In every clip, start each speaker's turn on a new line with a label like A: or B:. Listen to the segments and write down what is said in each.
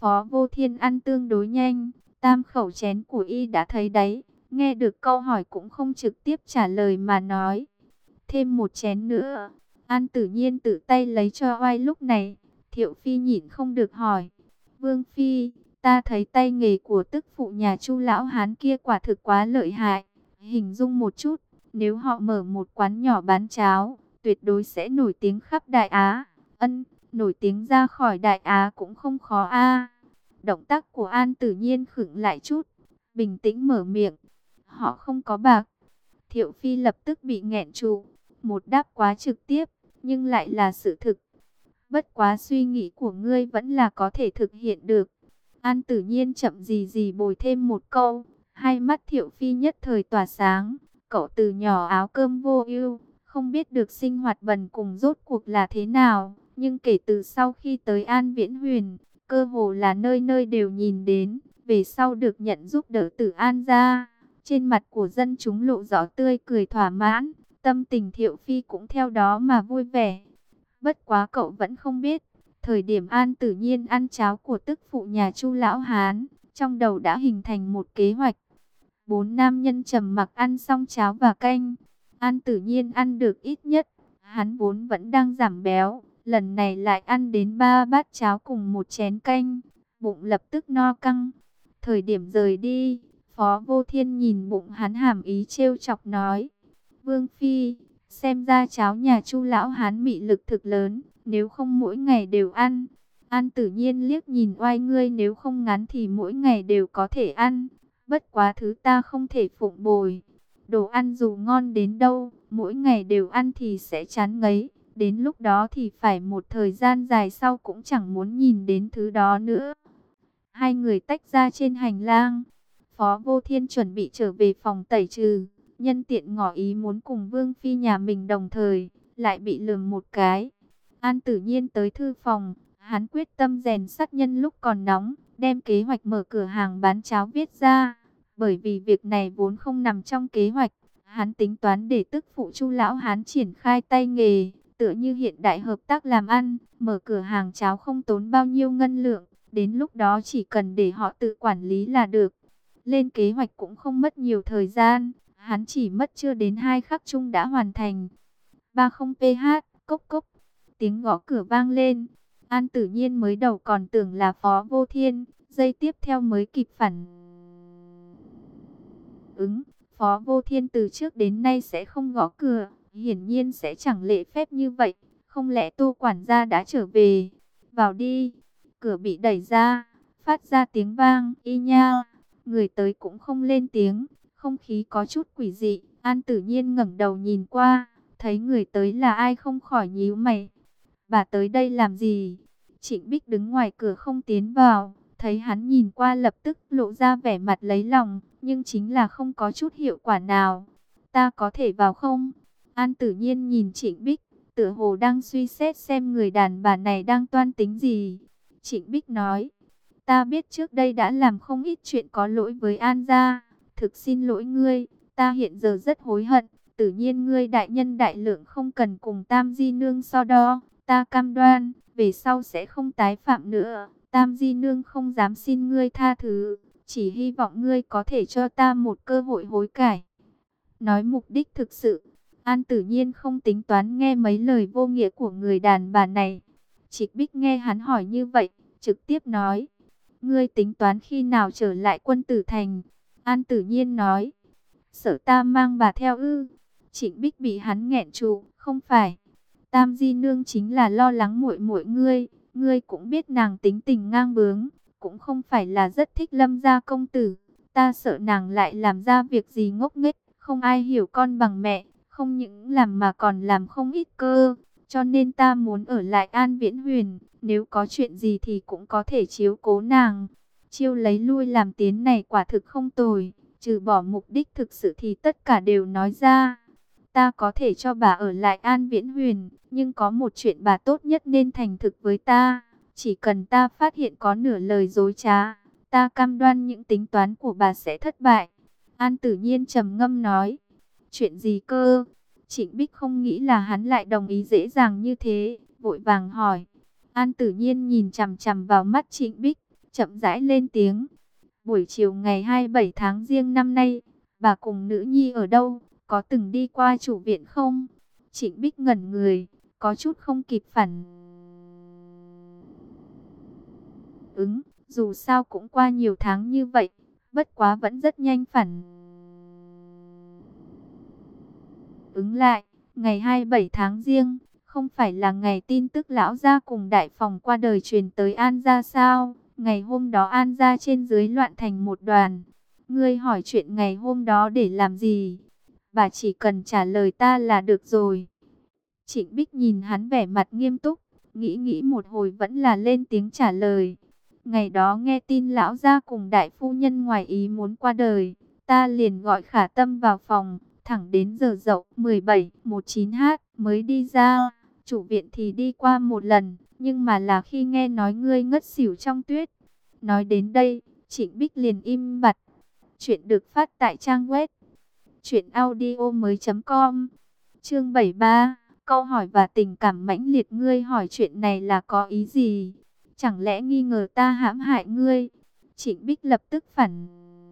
A: Phó Vô Thiên ăn tương đối nhanh, tam khẩu chén của y đã thấy đấy. Nghe được câu hỏi cũng không trực tiếp trả lời mà nói. Thêm một chén nữa. An Tử Nhiên tự tay lấy cho oai. Lúc này, Thiệu Phi nhịn không được hỏi. Vương Phi, ta thấy tay nghề của tức phụ nhà Chu lão hán kia quả thực quá lợi hại. Hình dung một chút, nếu họ mở một quán nhỏ bán cháo, tuyệt đối sẽ nổi tiếng khắp Đại Á. Nổi tiếng ra khỏi Đại Á cũng không khó a. Động tác của An Tử Nhiên khựng lại chút, bình tĩnh mở miệng. Họ không có bạc. Thiệu Phi lập tức bị nghẹn trụ. Một đáp quá trực tiếp, nhưng lại là sự thực. Bất quá suy nghĩ của ngươi vẫn là có thể thực hiện được. An Tử Nhiên chậm gì gì bồi thêm một câu. Hai mắt Thiệu Phi nhất thời tỏa sáng. Cậu từ nhỏ áo cơm vô ưu, không biết được sinh hoạt bần cùng rốt cuộc là thế nào. Nhưng kể từ sau khi tới An Viễn Huyền, cơ hồ là nơi nơi đều nhìn đến. Về sau được nhận giúp đỡ từ An gia, trên mặt của dân chúng lộ rõ tươi cười thỏa mãn. Tâm tình Thiệu Phi cũng theo đó mà vui vẻ. Bất quá cậu vẫn không biết, thời điểm An Tử Nhiên ăn cháo của tức phụ nhà Chu lão hán, trong đầu đã hình thành một kế hoạch. Bốn nam nhân trầm mặc ăn xong cháo và canh. An Tử Nhiên ăn được ít nhất, hắn vốn vẫn đang giảm béo, lần này lại ăn đến 3 bát cháo cùng một chén canh, bụng lập tức no căng. Thời điểm rời đi, Phó Vô Thiên nhìn bụng hắn hàm ý trêu chọc nói: Vương Phi, xem ra cháo nhà Chu lão hán mị lực thực lớn, nếu không mỗi ngày đều ăn. An Tử Nhiên liếc nhìn oai, ngươi nếu không ngán thì mỗi ngày đều có thể ăn. Bất quá thứ ta không thể phụng bồi. Đồ ăn dù ngon đến đâu, mỗi ngày đều ăn thì sẽ chán ngấy. Đến lúc đó thì phải một thời gian dài sau cũng chẳng muốn nhìn đến thứ đó nữa. Hai người tách ra trên hành lang. Phó Vô Thiên chuẩn bị trở về phòng tẩy trừ, nhân tiện ngỏ ý muốn cùng Vương Phi nhà mình đồng thời, lại bị lườm một cái. An Tử Nhiên tới thư phòng, hắn quyết tâm rèn sắt nhân lúc còn nóng, đem kế hoạch mở cửa hàng bán cháo viết ra. Bởi vì việc này vốn không nằm trong kế hoạch, hắn tính toán để tức phụ Chu lão hán triển khai tay nghề, tựa như hiện đại hợp tác làm ăn, mở cửa hàng cháo không tốn bao nhiêu ngân lượng, đến lúc đó chỉ cần để họ tự quản lý là được. Lên kế hoạch cũng không mất nhiều thời gian, hắn chỉ mất chưa đến 2 khắc chung đã hoàn thành. 30PH, cốc cốc, tiếng gõ cửa vang lên. An Tử Nhiên mới đầu còn tưởng là Phó Vô Thiên, giây tiếp theo mới kịp phản ứng. Phó Vô Thiên từ trước đến nay sẽ không gõ cửa, hiển nhiên sẽ chẳng lễ phép như vậy. Không lẽ Tô quản gia đã trở về? Vào đi. Cửa bị đẩy ra, phát ra tiếng vang, y nha. Người tới cũng không lên tiếng, không khí có chút quỷ dị. An Tử Nhiên ngẩng đầu nhìn qua, thấy người tới là ai không khỏi nhíu mày. Bà tới đây làm gì? Trịnh Bích đứng ngoài cửa không tiến vào, thấy hắn nhìn qua lập tức lộ ra vẻ mặt lấy lòng, nhưng chính là không có chút hiệu quả nào. Ta có thể vào không? An Tử Nhiên nhìn Trịnh Bích, tựa hồ đang suy xét xem người đàn bà này đang toan tính gì. Trịnh Bích nói: Ta biết trước đây đã làm không ít chuyện có lỗi với An gia, thực xin lỗi ngươi, ta hiện giờ rất hối hận. Tự nhiên ngươi đại nhân đại lượng, không cần cùng Tam Di Nương so đo, ta cam đoan, về sau sẽ không tái phạm nữa. Tam Di Nương không dám xin ngươi tha thứ, chỉ hy vọng ngươi có thể cho ta một cơ hội hối cải. Nói mục đích thực sự, An Tử Nhiên không tính toán nghe mấy lời vô nghĩa của người đàn bà này. Trịnh Bích nghe hắn hỏi như vậy, trực tiếp nói: Ngươi tính toán khi nào trở lại Quân Tử Thành? An Tử Nhiên nói: Sợ ta mang bà theo ư? Trịnh Bích bị hắn nghẹn trụ: Không phải, Tam Di Nương chính là lo lắng muội muội ngươi. Ngươi cũng biết nàng tính tình ngang bướng, cũng không phải là rất thích Lâm gia công tử. Ta sợ nàng lại làm ra việc gì ngốc nghếch, không ai hiểu con bằng mẹ, không những làm mà còn làm không ít cơ. Cho nên ta muốn ở lại An Viễn Huyền, nếu có chuyện gì thì cũng có thể chiếu cố nàng. Chiêu lấy lui làm tiến này quả thực không tồi, trừ bỏ mục đích thực sự thì tất cả đều nói ra. Ta có thể cho bà ở lại An Viễn Huyền, nhưng có một chuyện bà tốt nhất nên thành thực với ta. Chỉ cần ta phát hiện có nửa lời dối trá, ta cam đoan những tính toán của bà sẽ thất bại. An Tử Nhiên trầm ngâm nói: Chuyện gì cơ? Trịnh Bích không nghĩ là hắn lại đồng ý dễ dàng như thế, vội vàng hỏi. An Tử Nhiên nhìn chằm chằm vào mắt Trịnh Bích, chậm rãi lên tiếng. Buổi chiều ngày 27 tháng Giêng năm nay, bà cùng nữ nhi ở đâu, có từng đi qua chủ viện không? Trịnh Bích ngẩn người, có chút không kịp phản ứng, dù sao cũng qua nhiều tháng như vậy, bất quá vẫn rất nhanh phản ứng lại. Ngày 27 tháng Giêng, không phải là ngày tin tức lão gia cùng đại phòng qua đời truyền tới An gia sao? Ngày hôm đó An gia trên dưới loạn thành một đoàn. Ngươi hỏi chuyện ngày hôm đó để làm gì? Bà chỉ cần trả lời ta là được rồi. Trịnh Bích nhìn hắn vẻ mặt nghiêm túc, nghĩ nghĩ một hồi vẫn là lên tiếng trả lời. Ngày đó nghe tin lão gia cùng đại phu nhân ngoài ý muốn qua đời, ta liền gọi Khả Tâm vào phòng, thẳng đến giờ dậu 17-19h mới đi ra. Chủ viện thì đi qua một lần, nhưng mà là khi nghe nói ngươi ngất xỉu trong tuyết. Nói đến đây, Trịnh Bích liền im bặt. Chuyện được phát tại trang web truyệnaudiomoi.com. Chương 73, câu hỏi và tình cảm mãnh liệt. Ngươi hỏi chuyện này là có ý gì? Chẳng lẽ nghi ngờ ta hãm hại ngươi? Trịnh Bích lập tức phản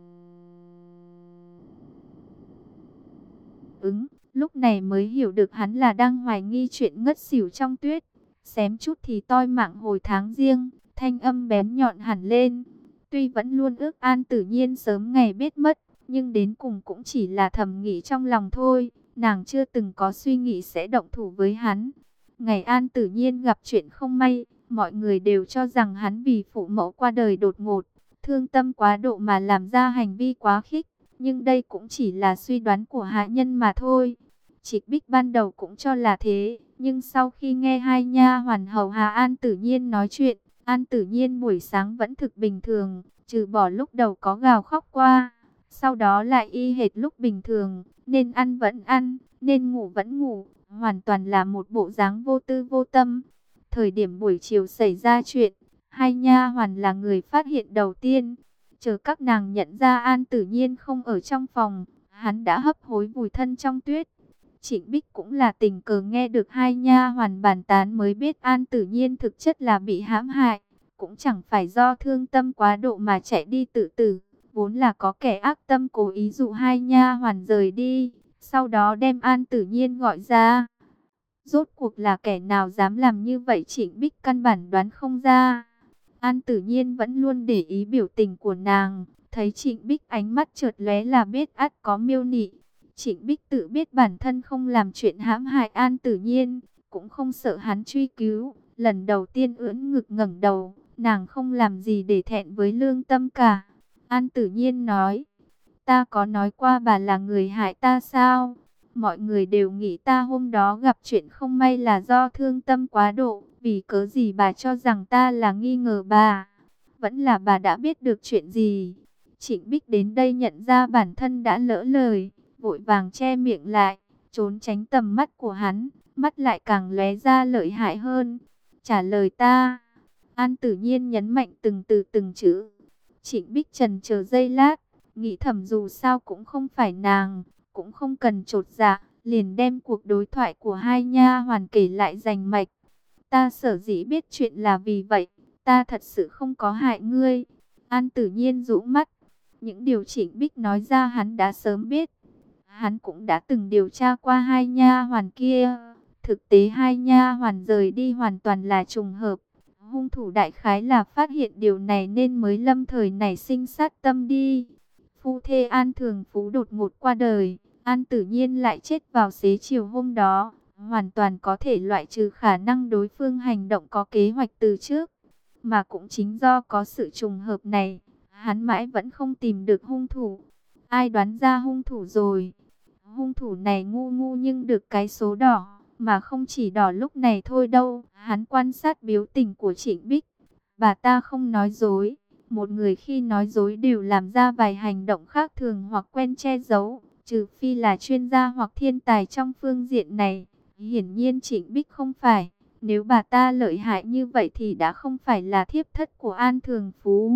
A: ứng, lúc này mới hiểu được hắn là đang hoài nghi chuyện ngất xỉu trong tuyết. Xém chút thì toi mạng hồi tháng Giêng, thanh âm bén nhọn hẳn lên. Tuy vẫn luôn ước An Tử Nhiên sớm ngày biết mất, nhưng đến cùng cũng chỉ là thầm nghĩ trong lòng thôi. Nàng chưa từng có suy nghĩ sẽ động thủ với hắn. Ngày An Tử Nhiên gặp chuyện không may, mọi người đều cho rằng hắn vì phụ mẫu qua đời đột ngột, thương tâm quá độ mà làm ra hành vi quá khích. Nhưng đây cũng chỉ là suy đoán của hạ nhân mà thôi. Trịnh Bích ban đầu cũng cho là thế, nhưng sau khi nghe hai nha hoàn hầu hạ An Tử Nhiên nói chuyện, An Tử Nhiên buổi sáng vẫn thực bình thường, trừ bỏ lúc đầu có gào khóc qua, sau đó lại y hệt lúc bình thường, nên ăn vẫn ăn, nên ngủ vẫn ngủ, hoàn toàn là một bộ dáng vô tư vô tâm. Thời điểm buổi chiều xảy ra chuyện, hai nha hoàn là người phát hiện đầu tiên. Chờ các nàng nhận ra An Tử Nhiên không ở trong phòng, hắn đã hấp hối vùi thân trong tuyết. Trịnh Bích cũng là tình cờ nghe được hai nha hoàn bàn tán mới biết An Tử Nhiên thực chất là bị hãm hại, cũng chẳng phải do thương tâm quá độ mà chạy đi tự tử, vốn là có kẻ ác tâm cố ý dụ hai nha hoàn rời đi, sau đó đem An Tử Nhiên gọi ra. Rốt cuộc là kẻ nào dám làm như vậy Trịnh Bích căn bản đoán không ra. An Tử Nhiên vẫn luôn để ý biểu tình của nàng, thấy Trịnh Bích ánh mắt chợt lóe là biết ắt có miêu nị. Trịnh Bích tự biết bản thân không làm chuyện hãm hại An Tử Nhiên, cũng không sợ hắn truy cứu. Lần đầu tiên ưỡn ngực ngẩng đầu, nàng không làm gì để thẹn với lương tâm cả. An Tử Nhiên nói, ta có nói qua bà là người hại ta sao? Mọi người đều nghĩ ta hôm đó gặp chuyện không may là do thương tâm quá độ. Vì cớ gì bà cho rằng ta là nghi ngờ bà? Vẫn là bà đã biết được chuyện gì? Trịnh Bích đến đây nhận ra bản thân đã lỡ lời, vội vàng che miệng lại, trốn tránh tầm mắt của hắn, mắt lại càng lóe ra lợi hại hơn. Trả lời ta. An Tử Nhiên nhấn mạnh từng từ từng chữ. Trịnh Bích trần chờ giây lát, nghĩ thầm dù sao cũng không phải nàng, cũng không cần chột dạ, liền đem cuộc đối thoại của hai nha hoàn kể lại rành mạch. Ta sở dĩ biết chuyện là vì vậy, ta thật sự không có hại ngươi. An Tử Nhiên rũ mắt, những điều Trịnh Bích nói ra hắn đã sớm biết. Hắn cũng đã từng điều tra qua hai nha hoàn kia. Thực tế hai nha hoàn rời đi hoàn toàn là trùng hợp. Hung thủ đại khái là phát hiện điều này nên mới lâm thời nảy sinh sát tâm đi. Phu thê An Thường Phú đột ngột qua đời, An Tử Nhiên lại chết vào xế chiều hôm đó. Hoàn toàn có thể loại trừ khả năng đối phương hành động có kế hoạch từ trước. Mà cũng chính do có sự trùng hợp này, hắn mãi vẫn không tìm được hung thủ. Ai đoán ra hung thủ rồi? Hung thủ này ngu ngu nhưng được cái số đỏ, mà không chỉ đỏ lúc này thôi đâu. Hắn quan sát biểu tình của Trịnh Bích. Bà ta không nói dối. Một người khi nói dối đều làm ra vài hành động khác thường hoặc quen che giấu, trừ phi là chuyên gia hoặc thiên tài trong phương diện này. Hiển nhiên Trịnh Bích không phải. Nếu bà ta lợi hại như vậy thì đã không phải là thiếp thất của An Thường Phú.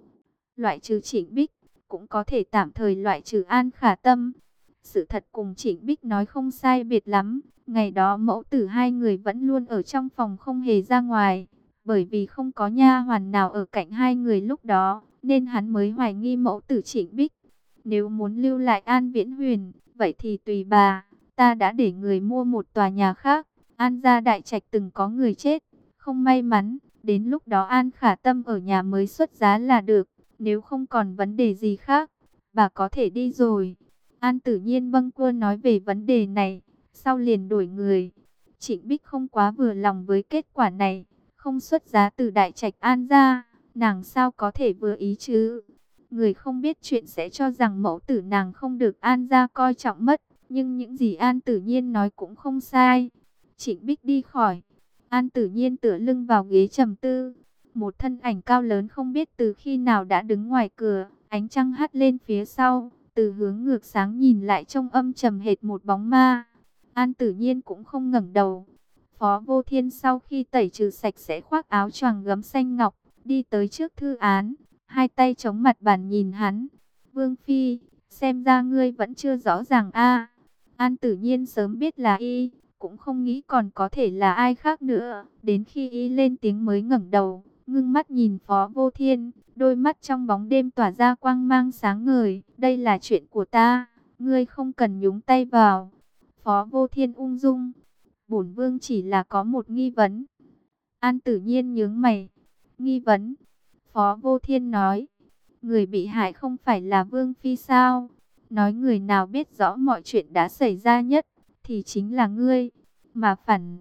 A: Loại trừ Trịnh Bích, cũng có thể tạm thời loại trừ An Khả Tâm. Sự thật cùng Trịnh Bích nói không sai biệt lắm. Ngày đó mẫu tử hai người vẫn luôn ở trong phòng không hề ra ngoài. Bởi vì không có nha hoàn nào ở cạnh hai người lúc đó, nên hắn mới hoài nghi mẫu tử Trịnh Bích. Nếu muốn lưu lại An Viễn Huyền, vậy thì tùy bà, ta đã để người mua một tòa nhà khác. An gia đại trạch từng có người chết, không may mắn, đến lúc đó An Khả Tâm ở nhà mới xuất giá là được. Nếu không còn vấn đề gì khác, bà có thể đi rồi. An Tử Nhiên bâng quơ nói về vấn đề này, sau liền đổi người. Trịnh Bích không quá vừa lòng với kết quả này, không xuất giá từ đại trạch An gia, nàng sao có thể vừa ý chứ? Người không biết chuyện sẽ cho rằng mẫu tử nàng không được An gia coi trọng mất, nhưng những gì An Tử Nhiên nói cũng không sai. Trịnh Bích đi khỏi, An Tử Nhiên tựa lưng vào ghế trầm tư. Một thân ảnh cao lớn không biết từ khi nào đã đứng ngoài cửa, ánh trăng hắt lên phía sau, từ hướng ngược sáng nhìn lại trông âm trầm hệt một bóng ma. An Tử Nhiên cũng không ngẩng đầu. Phó Vô Thiên sau khi tẩy trừ sạch sẽ khoác áo choàng gấm xanh ngọc, đi tới trước thư án, hai tay chống mặt bàn nhìn hắn. Vương Phi, xem ra ngươi vẫn chưa rõ ràng a. An Tử Nhiên sớm biết là y, cũng không nghĩ còn có thể là ai khác nữa. Đến khi y lên tiếng mới ngẩng đầu, ngưng mắt nhìn Phó Vô Thiên, đôi mắt trong bóng đêm tỏa ra quang mang sáng ngời. Đây là chuyện của ta, ngươi không cần nhúng tay vào. Phó Vô Thiên ung dung, bổn vương chỉ là có một nghi vấn. An Tử Nhiên nhướng mày. Nghi vấn? Phó Vô Thiên nói. Người bị hại không phải là Vương Phi sao? Nói người nào biết rõ mọi chuyện đã xảy ra nhất, thì chính là ngươi. Mà phản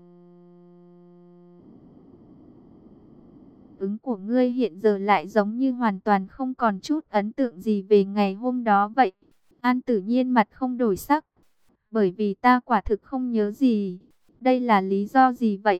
A: ứng của ngươi hiện giờ lại giống như hoàn toàn không còn chút ấn tượng gì về ngày hôm đó vậy. An Tử Nhiên mặt không đổi sắc. Bởi vì ta quả thực không nhớ gì. Đây là lý do gì vậy?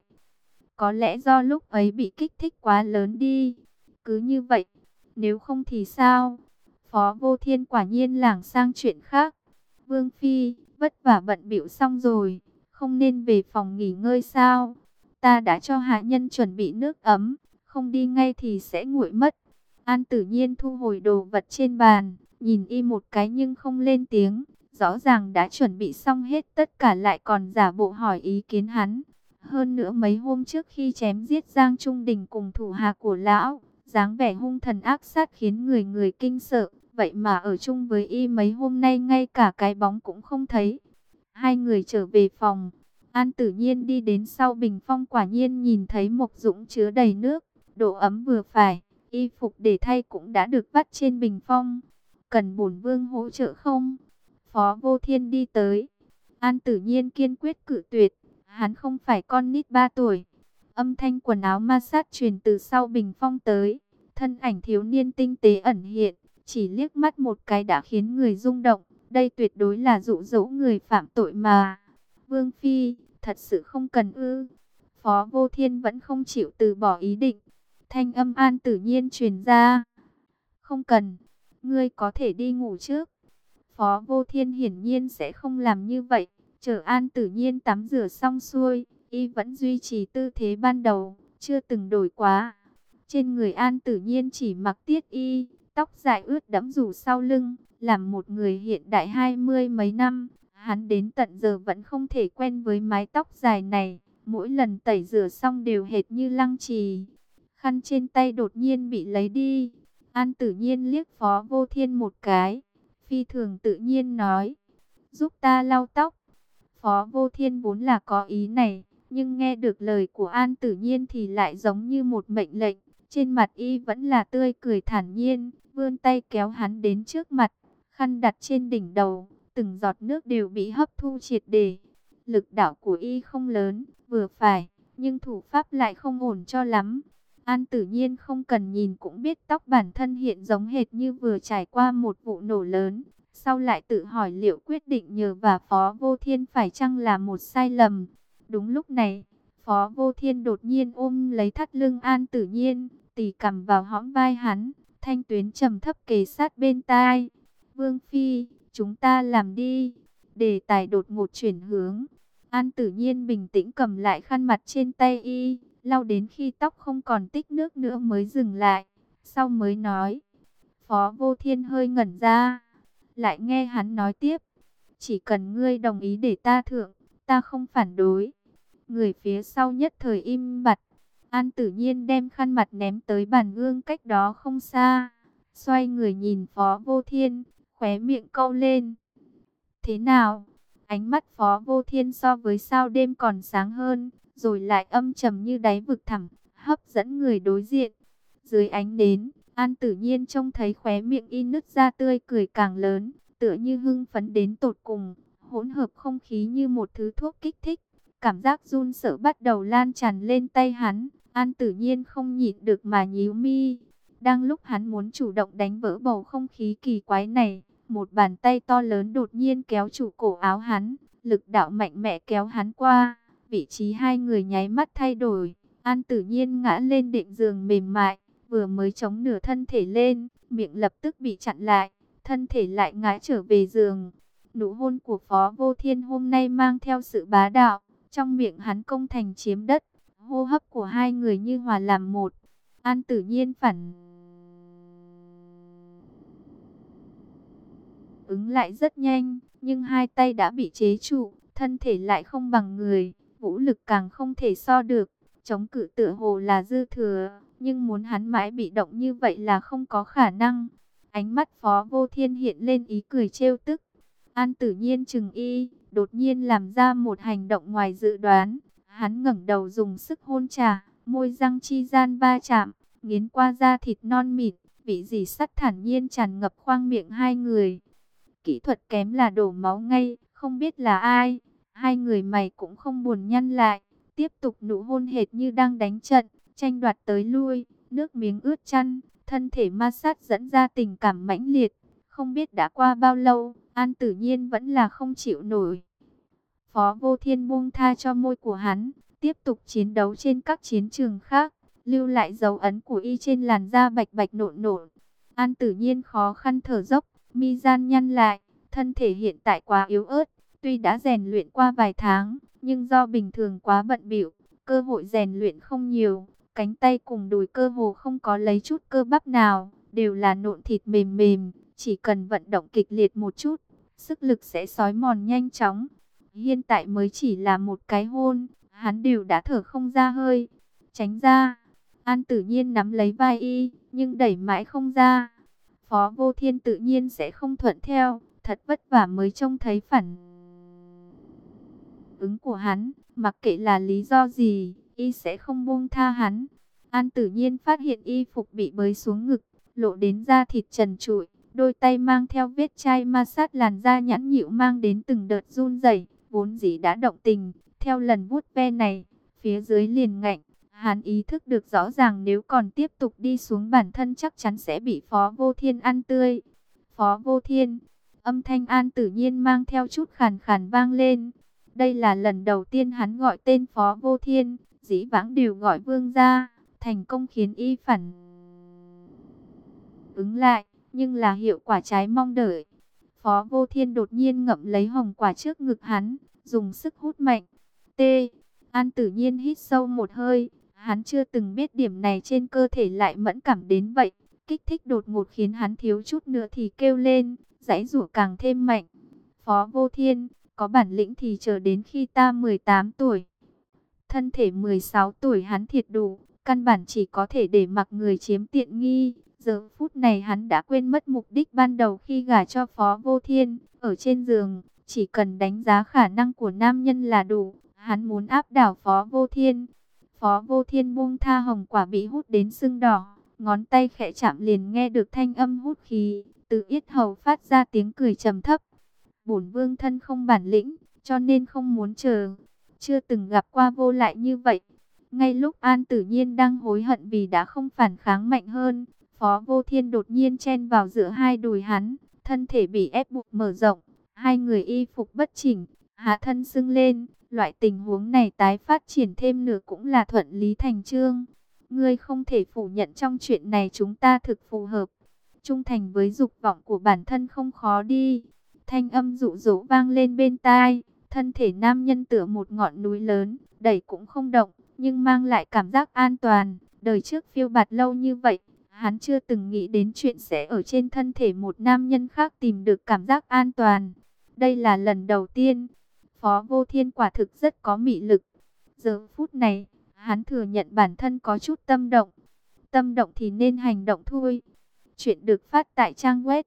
A: Có lẽ do lúc ấy bị kích thích quá lớn đi. Cứ như vậy, nếu không thì sao? Phó Vô Thiên quả nhiên lảng sang chuyện khác. Vương Phi, vất vả bận bịu xong rồi, không nên về phòng nghỉ ngơi sao? Ta đã cho hạ nhân chuẩn bị nước ấm, không đi ngay thì sẽ nguội mất. An Tử Nhiên thu hồi đồ vật trên bàn, nhìn y một cái nhưng không lên tiếng. Rõ ràng đã chuẩn bị xong hết tất cả lại còn giả bộ hỏi ý kiến hắn. Hơn nữa mấy hôm trước khi chém giết Giang Trung Đình cùng thủ hạ của lão, dáng vẻ hung thần ác sát khiến người người kinh sợ. Vậy mà ở chung với y mấy hôm nay ngay cả cái bóng cũng không thấy. Hai người trở về phòng. An Tử Nhiên đi đến sau bình phong, quả nhiên nhìn thấy một dũng chứa đầy nước. Độ ấm vừa phải, y phục để thay cũng đã được vắt trên bình phong. Cần bổn vương hỗ trợ không? Phó Vô Thiên đi tới. An Tử Nhiên kiên quyết cự tuyệt. Hắn không phải con nít 3 tuổi. Âm thanh quần áo ma sát truyền từ sau bình phong tới. Thân ảnh thiếu niên tinh tế ẩn hiện. Chỉ liếc mắt một cái đã khiến người rung động. Đây tuyệt đối là dụ dỗ người phạm tội mà. Vương Phi, thật sự không cần ư? Phó Vô Thiên vẫn không chịu từ bỏ ý định. Thanh âm An Tử Nhiên truyền ra. Không cần, ngươi có thể đi ngủ trước. Phó Vô Thiên hiển nhiên sẽ không làm như vậy. Chờ An Tử Nhiên tắm rửa xong xuôi, y vẫn duy trì tư thế ban đầu, chưa từng đổi quá. Trên người An Tử Nhiên chỉ mặc tiết y, tóc dài ướt đẫm rủ sau lưng, làm một người hiện đại 20 mấy năm. Hắn đến tận giờ vẫn không thể quen với mái tóc dài này, mỗi lần tẩy rửa xong đều hệt như lăng trì. Khăn trên tay đột nhiên bị lấy đi. An Tử Nhiên liếc Phó Vô Thiên một cái, phi thường tự nhiên nói, giúp ta lau tóc. Phó Vô Thiên vốn là có ý này, nhưng nghe được lời của An Tử Nhiên thì lại giống như một mệnh lệnh. Trên mặt y vẫn là tươi cười thản nhiên, vươn tay kéo hắn đến trước mặt, khăn đặt trên đỉnh đầu, từng giọt nước đều bị hấp thu triệt để. Lực đạo của y không lớn, vừa phải, nhưng thủ pháp lại không ổn cho lắm. An Tử Nhiên không cần nhìn cũng biết tóc bản thân hiện giống hệt như vừa trải qua một vụ nổ lớn. Sau lại tự hỏi liệu quyết định nhờ và Phó Vô Thiên phải chăng là một sai lầm. Đúng lúc này, Phó Vô Thiên đột nhiên ôm lấy thắt lưng An Tử Nhiên, tì cằm vào hõm vai hắn, thanh tuyến trầm thấp kề sát bên tai. Vương Phi, chúng ta làm đi. Đề tài đột ngột chuyển hướng. An Tử Nhiên bình tĩnh cầm lại khăn mặt trên tay y, lau đến khi tóc không còn tích nước nữa mới dừng lại. Sau mới nói. Phó Vô Thiên hơi ngẩn ra. Lại nghe hắn nói tiếp. Chỉ cần ngươi đồng ý để ta thượng, ta không phản đối. Người phía sau nhất thời im bặt. An Tử Nhiên đem khăn mặt ném tới bàn gương cách đó không xa. Xoay người nhìn Phó Vô Thiên, khóe miệng cau lên. Thế nào? Ánh mắt Phó Vô Thiên so với sao đêm còn sáng hơn, rồi lại âm trầm như đáy vực thẳm, hấp dẫn người đối diện. Dưới ánh nến, An Tử Nhiên trông thấy khóe miệng y nứt ra tươi cười càng lớn, tựa như hưng phấn đến tột cùng, hỗn hợp không khí như một thứ thuốc kích thích. Cảm giác run sợ bắt đầu lan tràn lên tay hắn, An Tử Nhiên không nhịn được mà nhíu mi. Đang lúc hắn muốn chủ động đánh vỡ bầu không khí kỳ quái này, một bàn tay to lớn đột nhiên kéo trụ cổ áo hắn, lực đạo mạnh mẽ kéo hắn qua. Vị trí hai người nháy mắt thay đổi, An Tử Nhiên ngã lên đệm giường mềm mại, vừa mới chống nửa thân thể lên, miệng lập tức bị chặn lại, thân thể lại ngã trở về giường. Nụ hôn của Phó Vô Thiên hôm nay mang theo sự bá đạo, trong miệng hắn công thành chiếm đất, hô hấp của hai người như hòa làm một. An Tử Nhiên phản ứng lại rất nhanh, nhưng hai tay đã bị chế trụ, thân thể lại không bằng người, vũ lực càng không thể so được, chống cự tựa hồ là dư thừa, nhưng muốn hắn mãi bị động như vậy là không có khả năng. Ánh mắt Phó Vô Thiên hiện lên ý cười trêu tức. An Tử Nhiên chừng y, đột nhiên làm ra một hành động ngoài dự đoán. Hắn ngẩng đầu dùng sức hôn trà, môi răng chi gian va chạm, nghiến qua da thịt non mịn, vị dì sắt thản nhiên tràn ngập khoang miệng hai người. Kỹ thuật kém là đổ máu ngay, không biết là ai. Hai người mày cũng không buồn nhăn lại, tiếp tục nụ hôn hệt như đang đánh trận, tranh đoạt tới lui, nước miếng ướt chăn, thân thể ma sát dẫn ra tình cảm mãnh liệt. Không biết đã qua bao lâu, An Tử Nhiên vẫn là không chịu nổi. Phó Vô Thiên buông tha cho môi của hắn, tiếp tục chiến đấu trên các chiến trường khác, lưu lại dấu ấn của y trên làn da bạch bạch nộn nộn. An Tử Nhiên khó khăn thở dốc, mi gian nhăn lại, thân thể hiện tại quá yếu ớt, tuy đã rèn luyện qua vài tháng, nhưng do bình thường quá bận bịu, cơ hội rèn luyện không nhiều, cánh tay cùng đùi cơ hồ không có lấy chút cơ bắp nào, đều là nộn thịt mềm mềm, chỉ cần vận động kịch liệt một chút, sức lực sẽ xói mòn nhanh chóng. Hiện tại mới chỉ là một cái hôn, hắn đều đã thở không ra hơi. Tránh ra, An Tử Nhiên nắm lấy vai y, nhưng đẩy mãi không ra. Phó Vô Thiên tự nhiên sẽ không thuận theo, thật vất vả mới trông thấy phản ứng của hắn, mặc kệ là lý do gì, y sẽ không buông tha hắn. An Tử Nhiên phát hiện y phục bị bới xuống ngực, lộ đến da thịt trần trụi, đôi tay mang theo vết chai ma sát làn da nhẵn nhịu mang đến từng đợt run rẩy, vốn dĩ đã động tình, theo lần vuốt ve này, phía dưới liền ngạnh. Hắn ý thức được rõ ràng nếu còn tiếp tục đi xuống bản thân chắc chắn sẽ bị Phó Vô Thiên ăn tươi. Phó Vô Thiên, âm thanh An Tử Nhiên mang theo chút khàn khàn vang lên. Đây là lần đầu tiên hắn gọi tên Phó Vô Thiên, dĩ vãng đều gọi Vương gia, thành công khiến y phản ứng lại, nhưng là hiệu quả trái mong đợi. Phó Vô Thiên đột nhiên ngậm lấy hồng quả trước ngực hắn, dùng sức hút mạnh. T. An Tử Nhiên hít sâu một hơi, hắn chưa từng biết điểm này trên cơ thể lại mẫn cảm đến vậy. Kích thích đột ngột khiến hắn thiếu chút nữa thì kêu lên, giãy giụa càng thêm mạnh. Phó Vô Thiên, có bản lĩnh thì chờ đến khi ta 18 tuổi. Thân thể 16 tuổi hắn thiệt đủ, căn bản chỉ có thể để mặc người chiếm tiện nghi. Giờ phút này hắn đã quên mất mục đích ban đầu khi gả cho Phó Vô Thiên. Ở trên giường, chỉ cần đánh giá khả năng của nam nhân là đủ. Hắn muốn áp đảo Phó Vô Thiên. Phó Vô Thiên buông tha hồng quả bị hút đến sưng đỏ. Ngón tay khẽ chạm liền nghe được thanh âm hút khí. Từ yết hầu phát ra tiếng cười trầm thấp. Bổn vương thân không bản lĩnh, cho nên không muốn chờ. Chưa từng gặp qua vô lại như vậy. Ngay lúc An Tử Nhiên đang hối hận vì đã không phản kháng mạnh hơn, Phó Vô Thiên đột nhiên chen vào giữa hai đùi hắn, thân thể bị ép buộc mở rộng, hai người y phục bất chỉnh, hạ thân sưng lên, loại tình huống này tái phát triển thêm nữa cũng là thuận lý thành chương. Ngươi không thể phủ nhận trong chuyện này chúng ta thực phù hợp. Trung thành với dục vọng của bản thân không khó đi. Thanh âm dụ dỗ vang lên bên tai, thân thể nam nhân tựa một ngọn núi lớn, đẩy cũng không động, nhưng mang lại cảm giác an toàn. Đời trước phiêu bạt lâu như vậy, hắn chưa từng nghĩ đến chuyện sẽ ở trên thân thể một nam nhân khác tìm được cảm giác an toàn. Đây là lần đầu tiên. Phó Vô Thiên quả thực rất có mị lực. Giờ phút này, Hắn thừa nhận bản thân có chút tâm động. Tâm động thì nên hành động thôi. Chuyện được phát tại trang web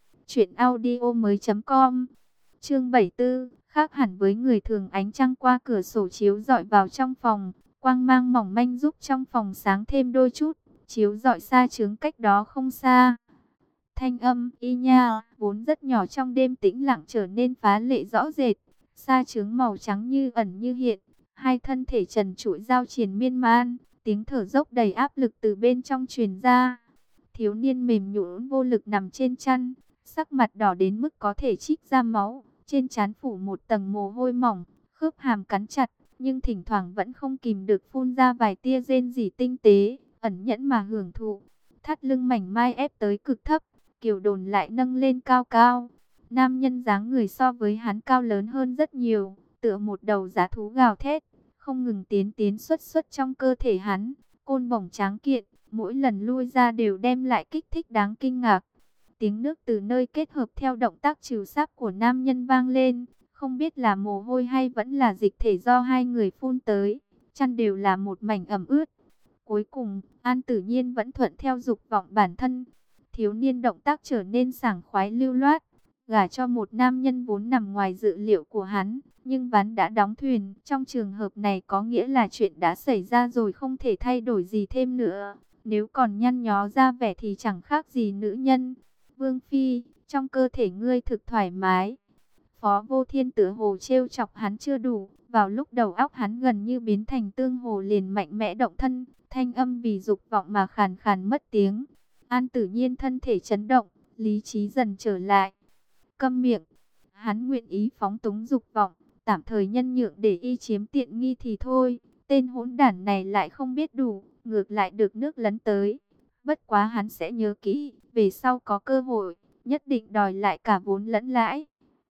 A: truyệnaudiomoi.com. Chương 74, khác hẳn với người thường, ánh trăng qua cửa sổ chiếu rọi vào trong phòng, quang mang mỏng manh giúp trong phòng sáng thêm đôi chút, chiếu rọi xa chướng cách đó không xa. Thanh âm y nha vốn rất nhỏ trong đêm tĩnh lặng trở nên phá lệ rõ rệt. Sa chướng màu trắng như ẩn như hiện, hai thân thể trần trụi giao triền miên man, tiếng thở dốc đầy áp lực từ bên trong truyền ra. Thiếu niên mềm nhũn vô lực nằm trên chăn, sắc mặt đỏ đến mức có thể trích ra máu, trên trán phủ một tầng mồ hôi mỏng, khớp hàm cắn chặt, nhưng thỉnh thoảng vẫn không kìm được phun ra vài tia rên rỉ tinh tế, ẩn nhẫn mà hưởng thụ. Thắt lưng mảnh mai ép tới cực thấp, kiều đồn lại nâng lên cao cao. Nam nhân dáng người so với hắn cao lớn hơn rất nhiều, tựa một đầu dã thú gào thét, không ngừng tiến tiến xuất xuất trong cơ thể hắn, côn bổng tráng kiện, mỗi lần lui ra đều đem lại kích thích đáng kinh ngạc. Tiếng nước từ nơi kết hợp theo động tác trừ sáp của nam nhân vang lên, không biết là mồ hôi hay vẫn là dịch thể do hai người phun tới, chăn đều là một mảnh ẩm ướt. Cuối cùng, An Tử Nhiên vẫn thuận theo dục vọng bản thân. Thiếu niên động tác trở nên sảng khoái lưu loát, gả cho một nam nhân vốn nằm ngoài dự liệu của hắn, nhưng ván đã đóng thuyền. Trong trường hợp này có nghĩa là chuyện đã xảy ra rồi, không thể thay đổi gì thêm nữa. Nếu còn nhăn nhó ra vẻ thì chẳng khác gì nữ nhân. Vương Phi, trong cơ thể ngươi thực thoải mái. Phó Vô Thiên tựa hồ trêu chọc hắn chưa đủ, vào lúc đầu óc hắn gần như biến thành tương hồ liền mạnh mẽ động thân, thanh âm vì dục vọng mà khàn khàn mất tiếng. An Tử Nhiên thân thể chấn động, lý trí dần trở lại. Câm miệng, hắn nguyện ý phóng túng dục vọng, tạm thời nhân nhượng để y chiếm tiện nghi thì thôi. Tên hỗn đản này lại không biết đủ, ngược lại được nước lấn tới. Bất quá hắn sẽ nhớ kỹ, về sau có cơ hội, nhất định đòi lại cả vốn lẫn lãi.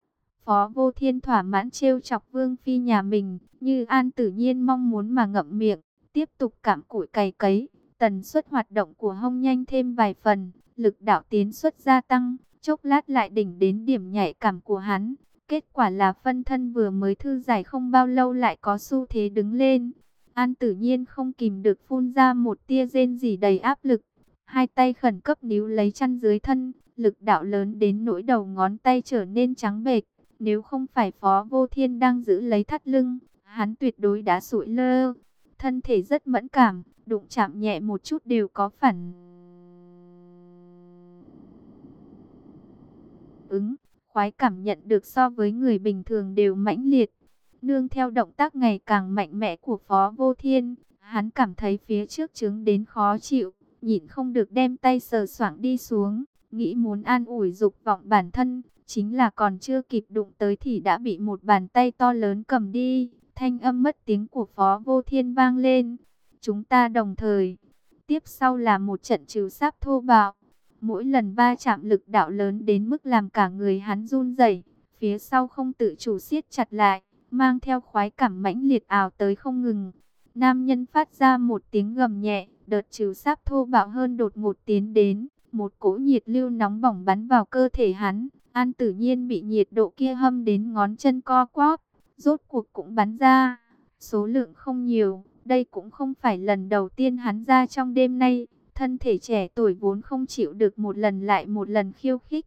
A: Phó Vô Thiên thỏa mãn trêu chọc Vương Phi nhà mình, như An Tử Nhiên mong muốn mà ngậm miệng, tiếp tục cặm cụi cày cấy. Tần suất hoạt động của hông nhanh thêm vài phần, lực đạo tiến suất gia tăng, chốc lát lại đỉnh đến điểm nhạy cảm của hắn. Kết quả là phân thân vừa mới thư giải không bao lâu lại có xu thế đứng lên. An Tử Nhiên không kìm được phun ra một tia rên rỉ đầy áp lực. Hai tay khẩn cấp níu lấy chăn dưới thân, lực đạo lớn đến nỗi đầu ngón tay trở nên trắng bệch. Nếu không phải Phó Vô Thiên đang giữ lấy thắt lưng, hắn tuyệt đối đã sụi lơ. Thân thể rất mẫn cảm, đụng chạm nhẹ một chút đều có phản ứng, khoái cảm nhận được so với người bình thường đều mãnh liệt. Nương theo động tác ngày càng mạnh mẽ của Phó Vô Thiên, hắn cảm thấy phía trước chứng đến khó chịu, nhịn không được đem tay sờ soạng đi xuống, nghĩ muốn an ủi dục vọng bản thân, chính là còn chưa kịp đụng tới thì đã bị một bàn tay to lớn cầm đi. Thanh âm mất tiếng của Phó Vô Thiên vang lên. Chúng ta đồng thời. Tiếp sau là một trận trừ sáp thô bạo. Mỗi lần va chạm lực đạo lớn đến mức làm cả người hắn run rẩy, phía sau không tự chủ siết chặt lại, mang theo khoái cảm mãnh liệt ào tới không ngừng. Nam nhân phát ra một tiếng gầm nhẹ, đợt trừ sáp thô bạo hơn đột ngột tiến đến, một cỗ nhiệt lưu nóng bỏng bắn vào cơ thể hắn. An Tử Nhiên bị nhiệt độ kia hâm đến ngón chân co quắp, rốt cuộc cũng bắn ra. Số lượng không nhiều, đây cũng không phải lần đầu tiên hắn ra trong đêm nay. Thân thể trẻ tuổi vốn không chịu được một lần lại một lần khiêu khích.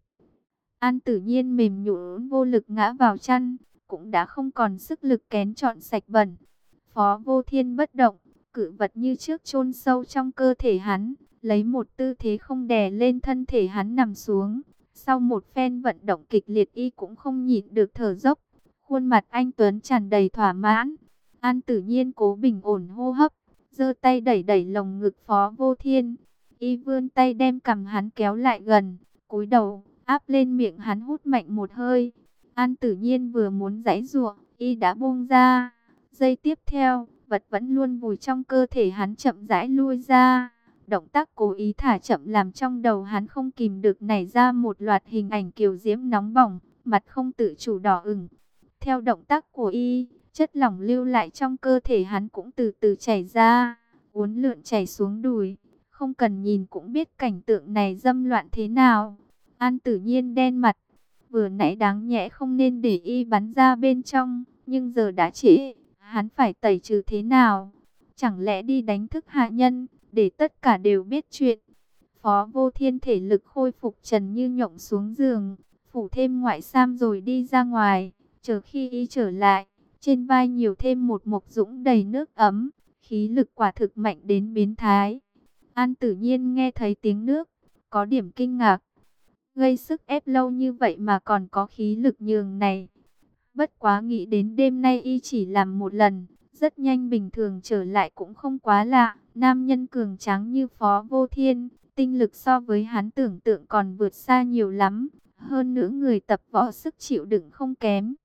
A: An Tử Nhiên mềm nhũn vô lực ngã vào chăn, cũng đã không còn sức lực kén chọn sạch bẩn. Phó Vô Thiên bất động, cự vật như trước chôn sâu trong cơ thể hắn, lấy một tư thế không đè lên thân thể hắn nằm xuống. Sau một phen vận động kịch liệt y cũng không nhịn được thở dốc, khuôn mặt anh tuấn tràn đầy thỏa mãn. An Tử Nhiên cố bình ổn hô hấp, giơ tay đẩy đẩy lồng ngực Phó Vô Thiên. Y vươn tay đem cằm hắn kéo lại gần, cúi đầu, áp lên miệng hắn hút mạnh một hơi. An Tử Nhiên vừa muốn giãy giụa, y đã buông ra. Giây tiếp theo, vật vẫn luôn vùi trong cơ thể hắn chậm rãi lui ra. Động tác cố ý thả chậm làm trong đầu hắn không kìm được nảy ra một loạt hình ảnh kiều diễm nóng bỏng, mặt không tự chủ đỏ ửng. Theo động tác của y, chất lỏng lưu lại trong cơ thể hắn cũng từ từ chảy ra, uốn lượn chảy xuống đùi. Không cần nhìn cũng biết cảnh tượng này dâm loạn thế nào. An Tử Nhiên đen mặt, vừa nãy đáng nhẽ không nên để y bắn ra bên trong, nhưng giờ đã trễ, hắn phải tẩy trừ thế nào? chẳng lẽ đi đánh thức hạ nhân, để tất cả đều biết chuyện. Phó Vô Thiên thể lực khôi phục trần như nhộng xuống giường, phủ thêm ngoại sam rồi đi ra ngoài. Chờ khi y trở lại, trên vai nhiều thêm một mộc dũng đầy nước ấm, khí lực quả thực mạnh đến biến thái. An Tử Nhiên nghe thấy tiếng nước, có điểm kinh ngạc. Gây sức ép lâu như vậy mà còn có khí lực nhường này. Bất quá nghĩ đến đêm nay y chỉ làm một lần, rất nhanh bình thường trở lại cũng không quá lạ. Nam nhân cường tráng như Phó Vô Thiên, tinh lực so với hắn tưởng tượng còn vượt xa nhiều lắm. Hơn nữa người tập võ sức chịu đựng không kém.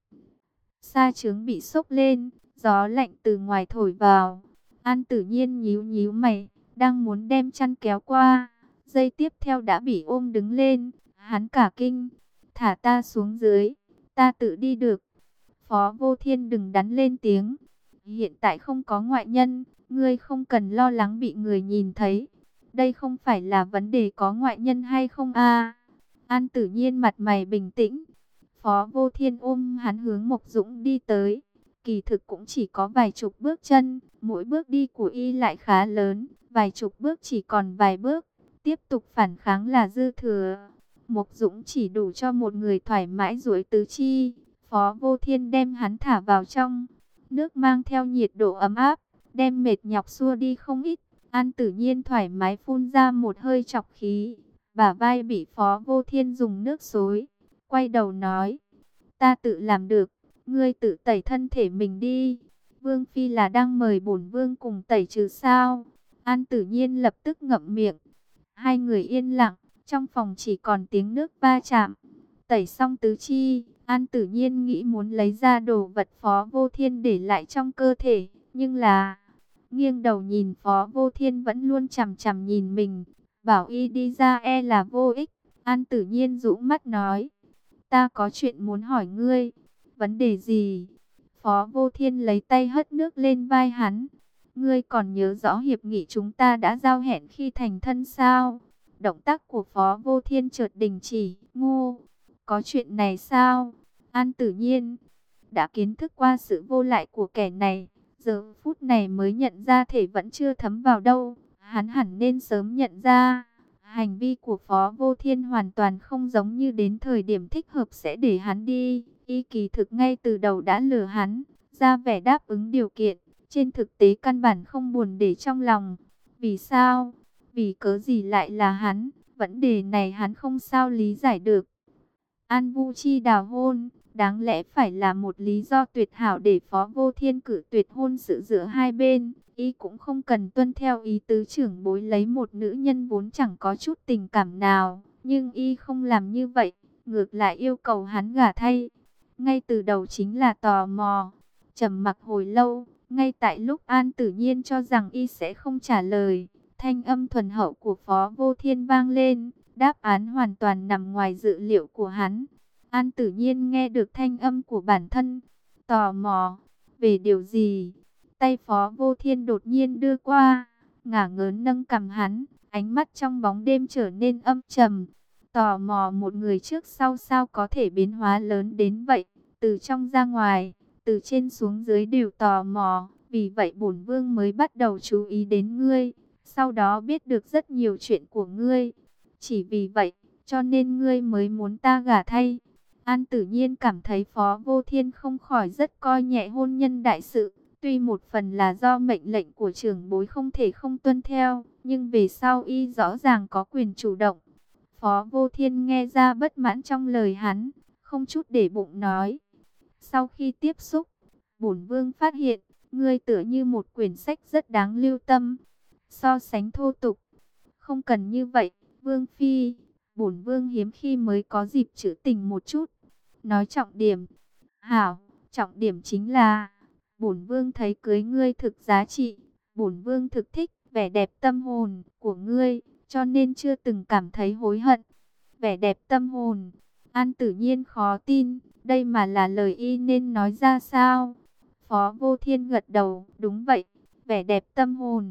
A: Sa trướng bị sốc lên, gió lạnh từ ngoài thổi vào. An Tử Nhiên nhíu nhíu mày, đang muốn đem chăn kéo qua. Giây tiếp theo đã bị ôm đứng lên, hắn cả kinh. Thả ta xuống dưới, ta tự đi được. Phó Vô Thiên đừng đắn lên tiếng. Hiện tại không có ngoại nhân, ngươi không cần lo lắng bị người nhìn thấy. Đây không phải là vấn đề có ngoại nhân hay không a. An Tử Nhiên mặt mày bình tĩnh. Phó Vô Thiên ôm hắn hướng Mộc Dũng đi tới. Kỳ thực cũng chỉ có vài chục bước chân, mỗi bước đi của y lại khá lớn, vài chục bước chỉ còn vài bước, tiếp tục phản kháng là dư thừa. Mộc Dũng chỉ đủ cho một người thoải mái duỗi tứ chi. Phó Vô Thiên đem hắn thả vào trong, nước mang theo nhiệt độ ấm áp, đem mệt nhọc xua đi không ít. An Tử Nhiên thoải mái phun ra một hơi trọc khí, bả vai bị Phó Vô Thiên dùng nước xối, quay đầu nói, ta tự làm được, ngươi tự tẩy thân thể mình đi. Vương Phi là đang mời bổn vương cùng tẩy trừ sao? An Tử Nhiên lập tức ngậm miệng. Hai người yên lặng, trong phòng chỉ còn tiếng nước va chạm. Tẩy xong tứ chi, An Tử Nhiên nghĩ muốn lấy ra đồ vật Phó Vô Thiên để lại trong cơ thể, nhưng là nghiêng đầu nhìn Phó Vô Thiên vẫn luôn chằm chằm nhìn mình, bảo y đi ra e là vô ích. An Tử Nhiên dụ mắt nói, ta có chuyện muốn hỏi ngươi. Vấn đề gì? Phó Vô Thiên lấy tay hất nước lên vai hắn. Ngươi còn nhớ rõ hiệp nghị chúng ta đã giao hẹn khi thành thân sao? Động tác của Phó Vô Thiên chợt đình chỉ. Ngô, có chuyện này sao? An Tử Nhiên đã kiến thức qua sự vô lại của kẻ này, giờ phút này mới nhận ra thể vẫn chưa thấm vào đâu. Hắn hẳn nên sớm nhận ra, hành vi của Phó Vô Thiên hoàn toàn không giống như đến thời điểm thích hợp sẽ để hắn đi. Y kỳ thực ngay từ đầu đã lừa hắn, ra vẻ đáp ứng điều kiện, trên thực tế căn bản không buồn để trong lòng. Vì sao? Vì cớ gì lại là hắn? Vấn đề này hắn không sao lý giải được. An Vu Chi đào hôn, đáng lẽ phải là một lý do tuyệt hảo để Phó Vô Thiên cử tuyệt hôn sự giữa hai bên. Y cũng không cần tuân theo ý tứ trưởng bối lấy một nữ nhân vốn chẳng có chút tình cảm nào. Nhưng Y không làm như vậy, ngược lại yêu cầu hắn gả thay. Ngay từ đầu chính là tò mò. Trầm mặc hồi lâu, ngay tại lúc An Tử Nhiên cho rằng Y sẽ không trả lời, thanh âm thuần hậu của Phó Vô Thiên vang lên. Đáp án hoàn toàn nằm ngoài dự liệu của hắn. An Tử Nhiên nghe được thanh âm của bản thân, tò mò, về điều gì? Tay Phó Vô Thiên đột nhiên đưa qua, ngả ngớn nâng cằm hắn, ánh mắt trong bóng đêm trở nên âm trầm. Tò mò một người trước sau sao có thể biến hóa lớn đến vậy, từ trong ra ngoài, từ trên xuống dưới đều tò mò. Vì vậy bổn vương mới bắt đầu chú ý đến ngươi, sau đó biết được rất nhiều chuyện của ngươi. Chỉ vì vậy, cho nên ngươi mới muốn ta gả thay. An Tử Nhiên cảm thấy Phó Vô Thiên không khỏi rất coi nhẹ hôn nhân đại sự. Tuy một phần là do mệnh lệnh của trưởng bối không thể không tuân theo, nhưng về sau y rõ ràng có quyền chủ động. Phó Vô Thiên nghe ra bất mãn trong lời hắn, không chút để bụng nói. Sau khi tiếp xúc, bổn vương phát hiện, ngươi tựa như một quyển sách rất đáng lưu tâm. So sánh thô tục, không cần như vậy. Vương Phi, bổn vương hiếm khi mới có dịp trữ tình một chút. Nói trọng điểm. Hảo, trọng điểm chính là bổn vương thấy cưới ngươi thực giá trị. Bổn vương thực thích vẻ đẹp tâm hồn của ngươi, cho nên chưa từng cảm thấy hối hận. Vẻ đẹp tâm hồn. An Tử Nhiên khó tin, đây mà là lời y nên nói ra sao? Phó Vô Thiên gật đầu, đúng vậy, vẻ đẹp tâm hồn.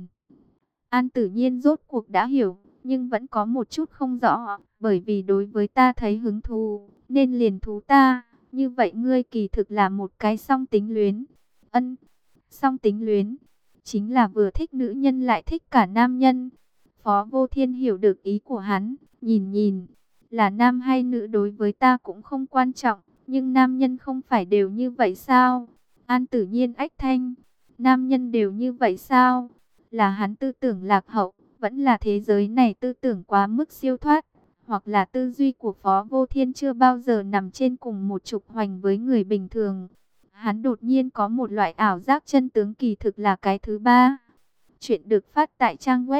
A: An Tử Nhiên rốt cuộc đã hiểu, nhưng vẫn có một chút không rõ, bởi vì đối với ta thấy hứng thú, nên liền thú ta. Như vậy ngươi kỳ thực là một cái song tính luyến. Ân, song tính luyến. chính là vừa thích nữ nhân lại thích cả nam nhân. Phó Vô Thiên hiểu được ý của hắn, nhìn nhìn, là nam hay nữ đối với ta cũng không quan trọng, nhưng nam nhân không phải đều như vậy sao? An Tử Nhiên ách thanh, nam nhân đều như vậy sao? Là hắn tư tưởng lạc hậu, vẫn là thế giới này tư tưởng quá mức siêu thoát, hoặc là tư duy của Phó Vô Thiên chưa bao giờ nằm trên cùng một trục hoành với người bình thường. Hắn đột nhiên có một loại ảo giác chân tướng kỳ thực là cái thứ ba. Chuyện được phát tại trang web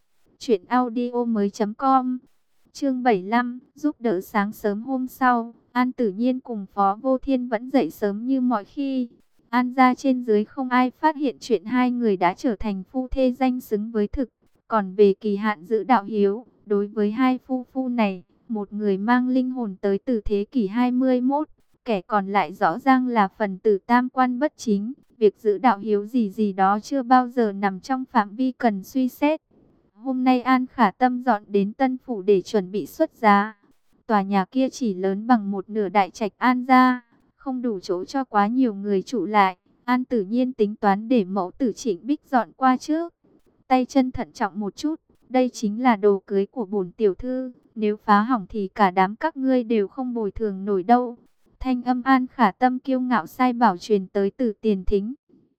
A: truyệnaudiomoi.com. Chương 75, giúp đỡ. Sáng sớm hôm sau, An Tử Nhiên cùng Phó Vô Thiên vẫn dậy sớm như mọi khi. An gia trên dưới không ai phát hiện chuyện hai người đã trở thành phu thê danh xứng với thực. Còn về kỳ hạn giữ đạo hiếu, đối với hai phu phu này, một người mang linh hồn tới từ thế kỷ 21, kẻ còn lại rõ ràng là phần tử tam quan bất chính. Việc giữ đạo hiếu gì gì đó chưa bao giờ nằm trong phạm vi cần suy xét. Hôm nay An Khả Tâm dọn đến Tân Phủ để chuẩn bị xuất giá. Tòa nhà kia chỉ lớn bằng một nửa đại trạch An gia, không đủ chỗ cho quá nhiều người trụ lại. An Tử Nhiên tính toán để mẫu tử Trịnh Bích dọn qua trước. Tay chân thận trọng một chút, đây chính là đồ cưới của bổn tiểu thư, nếu phá hỏng thì cả đám các ngươi đều không bồi thường nổi đâu. Thanh âm An Khả Tâm kiêu ngạo sai bảo truyền tới từ tiền thính.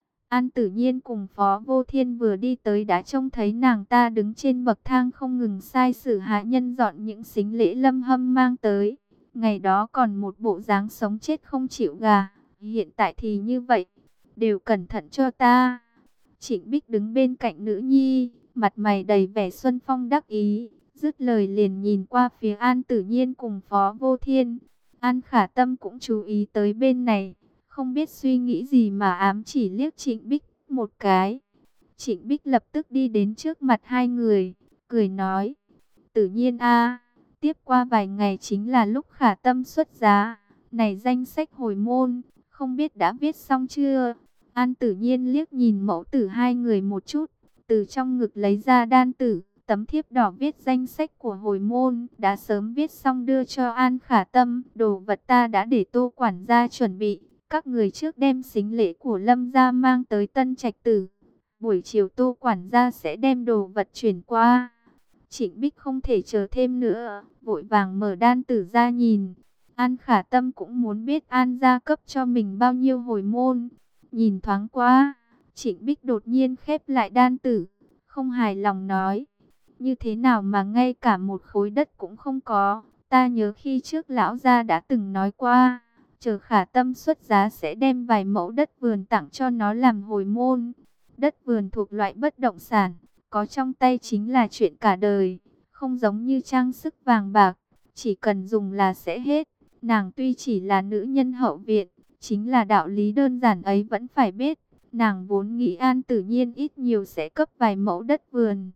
A: An Tử Nhiên cùng Phó Vô Thiên vừa đi tới đã trông thấy nàng ta đứng trên bậc thang không ngừng sai sử hạ nhân dọn những sính lễ Lâm Hâm mang tới. Ngày đó còn một bộ dáng sống chết không chịu gà, hiện tại thì như vậy, đều cẩn thận cho ta. Trịnh Bích đứng bên cạnh nữ nhi, mặt mày đầy vẻ xuân phong đắc ý, dứt lời liền nhìn qua phía An Tử Nhiên cùng Phó Vô Thiên. An Khả Tâm cũng chú ý tới bên này, không biết suy nghĩ gì mà ám chỉ liếc Trịnh Bích một cái. Trịnh Bích lập tức đi đến trước mặt hai người, cười nói: Tử Nhiên a, tiếp qua vài ngày chính là lúc Khả Tâm xuất giá, này danh sách hồi môn, không biết đã viết xong chưa? An Tử Nhiên liếc nhìn mẫu tử hai người một chút, từ trong ngực lấy ra đan tử, tấm thiếp đỏ viết danh sách của hồi môn, đã sớm viết xong đưa cho An Khả Tâm. Đồ vật ta đã để Tô quản gia chuẩn bị, các người trước đem sính lễ của Lâm gia mang tới Tân Trạch Tử. Buổi chiều Tô quản gia sẽ đem đồ vật chuyển qua. Trịnh Bích không thể chờ thêm nữa, vội vàng mở đan tử ra nhìn. An Khả Tâm cũng muốn biết An gia cấp cho mình bao nhiêu hồi môn. Nhìn thoáng qua, Trịnh Bích đột nhiên khép lại đan tử, không hài lòng nói: như thế nào mà ngay cả một khối đất cũng không có? Ta nhớ khi trước lão gia đã từng nói qua, chờ Khả Tâm xuất giá sẽ đem vài mẫu đất vườn tặng cho nó làm hồi môn. Đất vườn thuộc loại bất động sản, có trong tay chính là chuyện cả đời, không giống như trang sức vàng bạc, chỉ cần dùng là sẽ hết. Nàng tuy chỉ là nữ nhân hậu viện, chính là đạo lý đơn giản ấy vẫn phải biết. Nàng vốn nghĩ An Tử Nhiên ít nhiều sẽ cấp vài mẫu đất vườn.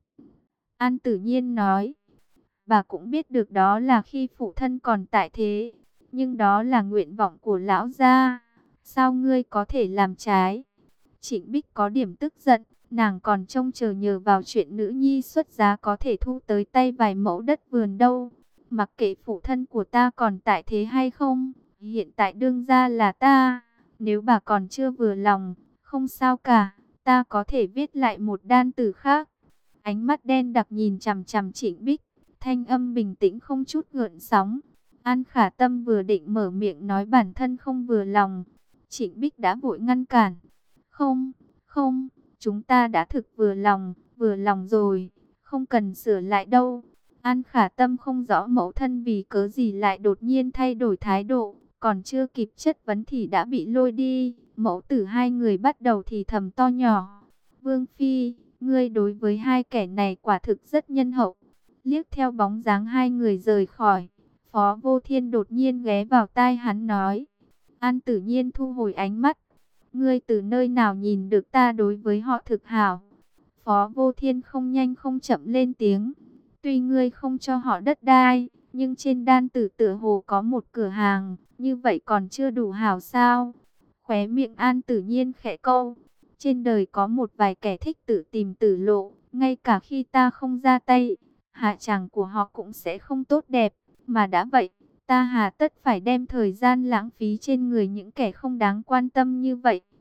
A: An Tử Nhiên nói: bà cũng biết được đó là khi phụ thân còn tại thế, nhưng đó là nguyện vọng của lão gia, sao ngươi có thể làm trái? Trịnh Bích có điểm tức giận, nàng còn trông chờ nhờ vào chuyện nữ nhi xuất giá có thể thu tới tay vài mẫu đất vườn đâu. Mặc kệ phụ thân của ta còn tại thế hay không, hiện tại đương gia là ta, nếu bà còn chưa vừa lòng, không sao cả, ta có thể viết lại một đan tử khác. Ánh mắt đen đặc nhìn chằm chằm Trịnh Bích, thanh âm bình tĩnh không chút gợn sóng. An Khả Tâm vừa định mở miệng nói bản thân không vừa lòng, Trịnh Bích đã vội ngăn cản. Không, không, chúng ta đã thực vừa lòng rồi, không cần sửa lại đâu. An Khả Tâm không rõ mẫu thân vì cớ gì lại đột nhiên thay đổi thái độ, còn chưa kịp chất vấn thì đã bị lôi đi. Mẫu tử hai người bắt đầu thì thầm to nhỏ: Vương Phi, ngươi đối với hai kẻ này quả thực rất nhân hậu. Liếc theo bóng dáng hai người rời khỏi, Phó Vô Thiên đột nhiên ghé vào tai hắn nói. An Tử Nhiên thu hồi ánh mắt: ngươi từ nơi nào nhìn được ta đối với họ thực hảo? Phó Vô Thiên không nhanh không chậm lên tiếng: tuy ngươi không cho họ đất đai, nhưng trên đan tử tựa hồ có một cửa hàng, như vậy còn chưa đủ hảo sao? Khóe miệng An Tử Nhiên khẽ câu: trên đời có một vài kẻ thích tự tìm tử lộ, ngay cả khi ta không ra tay, hạ tràng của họ cũng sẽ không tốt đẹp, mà đã vậy, ta hà tất phải đem thời gian lãng phí trên người những kẻ không đáng quan tâm như vậy.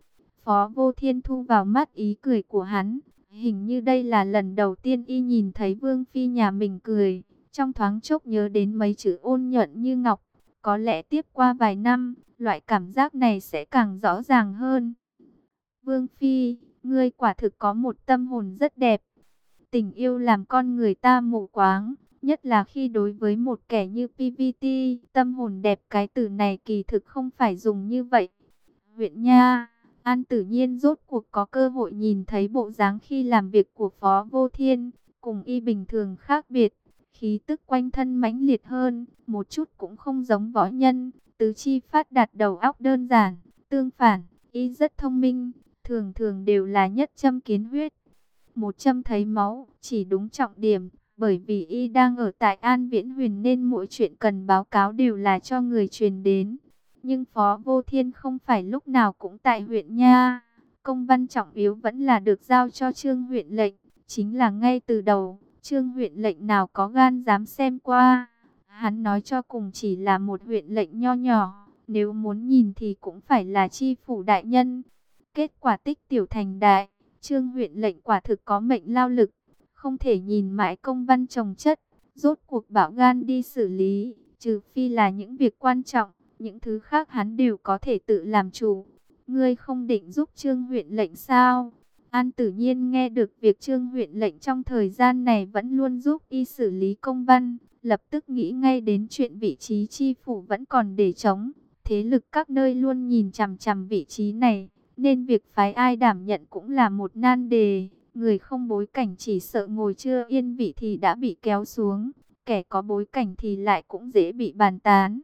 A: Phó Vô Thiên thu vào mắt ý cười của hắn. Hình như đây là lần đầu tiên y nhìn thấy Vương Phi nhà mình cười. Trong thoáng chốc nhớ đến mấy chữ ôn nhuận như ngọc. Có lẽ tiếp qua vài năm, loại cảm giác này sẽ càng rõ ràng hơn. Vương Phi, ngươi quả thực có một tâm hồn rất đẹp. Tình yêu làm con người ta mù quáng, nhất là khi đối với một kẻ như PVT. Tâm hồn đẹp, cái từ này kỳ thực không phải dùng như vậy. Huyện Nha, An Tử Nhiên rốt cuộc có cơ hội nhìn thấy bộ dáng khi làm việc của Phó Vô Thiên, cùng y bình thường khác biệt. Khí tức quanh thân mãnh liệt hơn, một chút cũng không giống võ nhân, tứ chi phát đạt, đầu óc đơn giản. Tương phản, y rất thông minh, thường thường đều là nhất châm kiến huyết. Một châm thấy máu, chỉ đúng trọng điểm, bởi vì y đang ở tại An Viễn Huyền nên mỗi chuyện cần báo cáo đều là cho người truyền đến. Nhưng Phó Vô Thiên không phải lúc nào cũng tại huyện Nha. Công văn trọng yếu vẫn là được giao cho Trương huyện lệnh. Chính là ngay từ đầu, Trương huyện lệnh nào có gan dám xem qua. Hắn nói cho cùng chỉ là một huyện lệnh nho nhỏ. Nếu muốn nhìn thì cũng phải là chi phủ đại nhân. Kết quả tích tiểu thành đại. Trương huyện lệnh quả thực có mệnh lao lực. Không thể nhìn mãi công văn chồng chất. Rốt cuộc bảo gan đi xử lý. Trừ phi là những việc quan trọng. Những thứ khác hắn đều có thể tự làm chủ. Ngươi không định giúp Trương huyện lệnh sao? An Tử Nhiên nghe được việc Trương huyện lệnh trong thời gian này vẫn luôn giúp y xử lý công văn, lập tức nghĩ ngay đến chuyện vị trí chi phủ vẫn còn để trống. Thế lực các nơi luôn nhìn chằm chằm vị trí này, nên việc phái ai đảm nhận cũng là một nan đề. Người không bối cảnh chỉ sợ ngồi chưa yên vị thì đã bị kéo xuống, kẻ có bối cảnh thì lại cũng dễ bị bàn tán.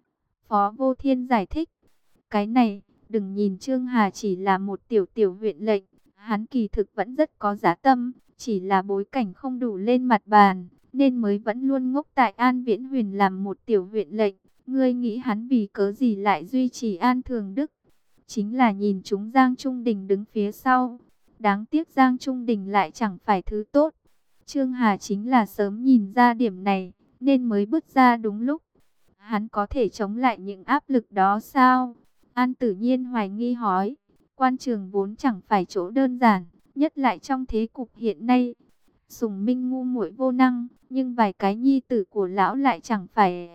A: Phó Vô Thiên giải thích, cái này, đừng nhìn Trương Hà chỉ là một tiểu huyện lệnh, hắn kỳ thực vẫn rất có giá tâm, chỉ là bối cảnh không đủ lên mặt bàn, nên mới vẫn luôn ngốc tại An Viễn Huyền làm một tiểu huyện lệnh. Ngươi nghĩ hắn vì cớ gì lại duy trì An Thường Đức? Chính là nhìn chúng Giang Trung Đình đứng phía sau. Đáng tiếc Giang Trung Đình lại chẳng phải thứ tốt. Trương Hà chính là sớm nhìn ra điểm này, nên mới bước ra đúng lúc. Hắn có thể chống lại những áp lực đó sao? An Tử Nhiên hoài nghi hỏi. Quan trường vốn chẳng phải chỗ đơn giản, nhất lại trong thế cục hiện nay. Sùng Minh ngu muội vô năng, nhưng vài cái nhi tử của lão lại chẳng phải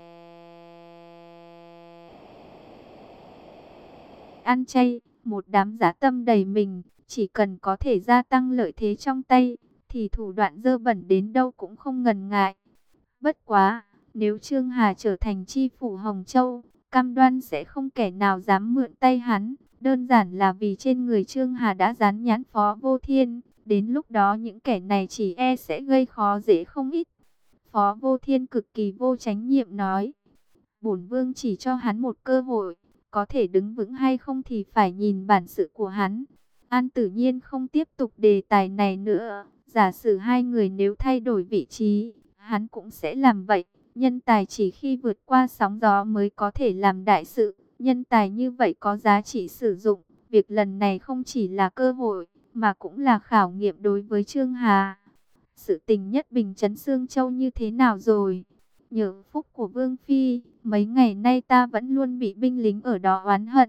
A: ăn chay. Một đám dã tâm đầy mình, chỉ cần có thể gia tăng lợi thế trong tay, thì thủ đoạn dơ bẩn đến đâu cũng không ngần ngại. Bất quá, nếu Trương Hà trở thành chi phủ Hồng Châu, cam đoan sẽ không kẻ nào dám mượn tay hắn. Đơn giản là vì trên người Trương Hà đã dán nhãn Phó Vô Thiên. Đến lúc đó những kẻ này chỉ e sẽ gây khó dễ không ít. Phó Vô Thiên cực kỳ vô trách nhiệm nói. Bổn vương chỉ cho hắn một cơ hội. Có thể đứng vững hay không thì phải nhìn bản sự của hắn. An Tử Nhiên không tiếp tục đề tài này nữa. Giả sử hai người nếu thay đổi vị trí, hắn cũng sẽ làm vậy. Nhân tài chỉ khi vượt qua sóng gió mới có thể làm đại sự. Nhân tài như vậy có giá trị sử dụng. Việc lần này không chỉ là cơ hội, mà cũng là khảo nghiệm đối với Trương Hà. Sự tình nhất Bình Trấn Sương Châu như thế nào rồi? Nhờ phúc của Vương Phi, mấy ngày nay ta vẫn luôn bị binh lính ở đó oán hận.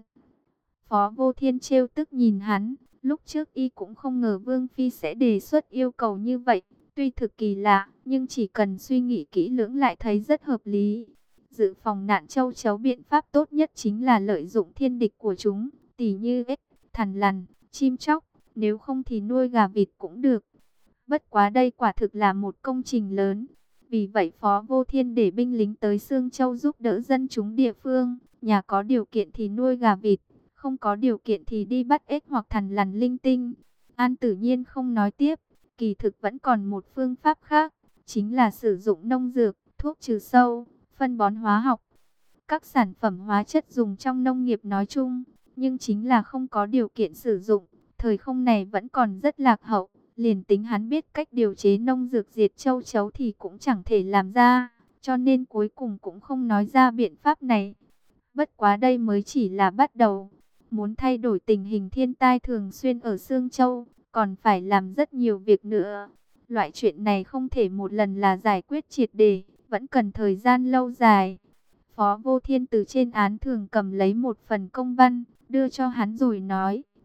A: Phó Vô Thiên trêu tức nhìn hắn. Lúc trước y cũng không ngờ Vương Phi sẽ đề xuất yêu cầu như vậy. Tuy thực kỳ lạ, nhưng chỉ cần suy nghĩ kỹ lưỡng lại thấy rất hợp lý. Dự phòng nạn châu chấu biện pháp tốt nhất chính là lợi dụng thiên địch của chúng, tỉ như ếch, thằn lằn, chim chóc, nếu không thì nuôi gà vịt cũng được. Bất quá đây quả thực là một công trình lớn. Vì vậy Phó Vô Thiên để binh lính tới Sương Châu giúp đỡ dân chúng địa phương. Nhà có điều kiện thì nuôi gà vịt, không có điều kiện thì đi bắt ếch hoặc thằn lằn linh tinh. An Tử Nhiên không nói tiếp. Kỳ thực vẫn còn một phương pháp khác, chính là sử dụng nông dược, thuốc trừ sâu, phân bón hóa học. Các sản phẩm hóa chất dùng trong nông nghiệp nói chung, nhưng chính là không có điều kiện sử dụng. Thời không này vẫn còn rất lạc hậu, liền tính hắn biết cách điều chế nông dược diệt châu chấu thì cũng chẳng thể làm ra, cho nên cuối cùng cũng không nói ra biện pháp này. Bất quá đây mới chỉ là bắt đầu. Muốn thay đổi tình hình thiên tai thường xuyên ở Sương Châu, còn phải làm rất nhiều việc nữa. Loại chuyện này không thể một lần là giải quyết triệt để, vẫn cần thời gian lâu dài. Phó Vô Thiên từ trên án thường cầm lấy một phần công văn, đưa cho hắn rồi nói,